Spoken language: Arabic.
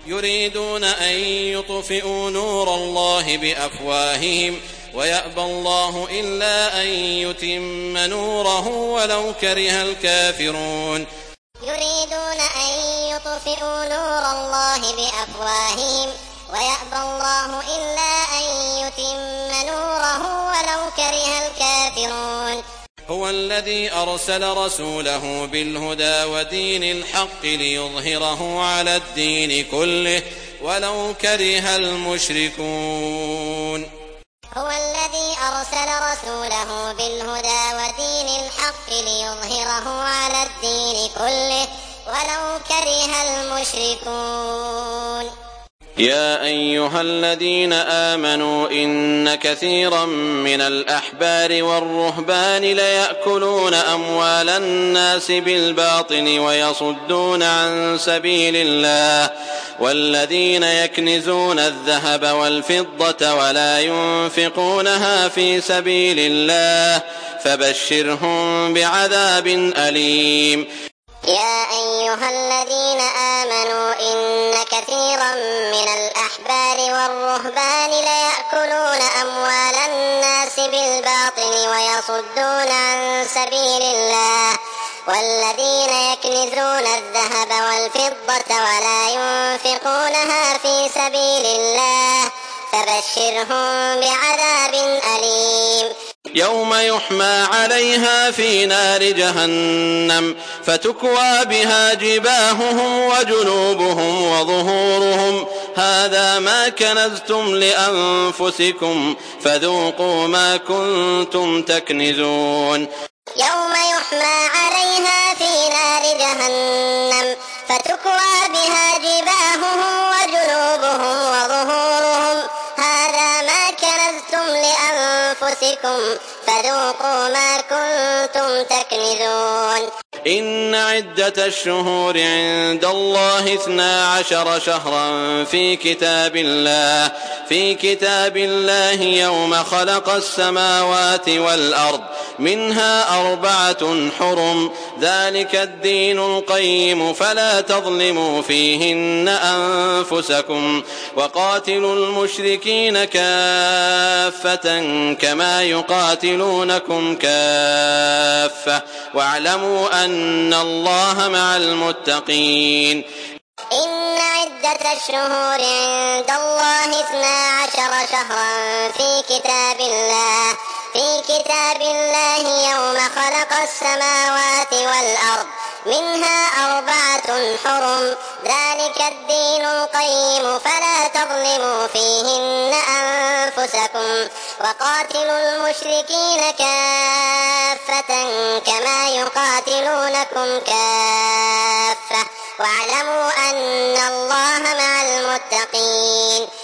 يريدون أن يطفئوا نور الله بأفواههم ويأبى الله إلا أن يتم نوره ولو كره الكافرون. يريدون أن يطفئوا نور الله بأفواههم ويأبى الله إلا أن يتم نوره ولو كره الكافرون. هو الذي أرسل رسوله بالهدى ودين الحق ليظهره على الدين كله ولو كره المشركون. هو الذي أرسل رسوله بالهدى ودين الحق ليظهره على الدين كله ولو كره المشركون. يا أيها الذين آمنوا إن كثيرا من الأحبار والرهبان ليأكلون أموال الناس بالباطل ويصدون عن سبيل الله والذين يكنزون الذهب والفضة ولا ينفقونها في سبيل الله فبشرهم بعذاب أليم. يا أيها الذين آمنوا إن كثيرا من الأحبار والرهبان ليأكلون أموال الناس بالباطل ويصدون عن سبيل الله والذين يكنزون الذهب والفضة ولا ينفقونها في سبيل الله فبشرهم بعذاب أليم. يوم يحمى عليها في نار جهنم فتكوى بها جباههم وجنوبهم وظهورهم هذا ما كنزتم لأنفسكم فذوقوا ما كنتم تكنزون. يوم يحمى عليها في نار جهنم فتكوى بها جباههم وجنوبهم وظهورهم هذا ما كنزتم لأنفسكم فذوقوا ما كنتم تكنزون. إن عدة الشهور عند الله 12 شهرا في كتاب الله يوم خلق السماوات والأرض منها 4 حرم ذلك الدين القيم فلا تظلموا فيهن أنفسكم وقاتلوا المشركين كافة كما يقاتلونكم كافة واعلموا أن الله مع المتقين. إن عدة الشهور عند الله 12 شهرا في كتاب الله يوم خلق السماوات والأرض منها 4 حرم ذلك الدين القيم فلا تظلموا فيهن أنفسكم وقاتلوا المشركين كافة كما يقاتلونكم كافة واعلموا أن الله مع المتقين.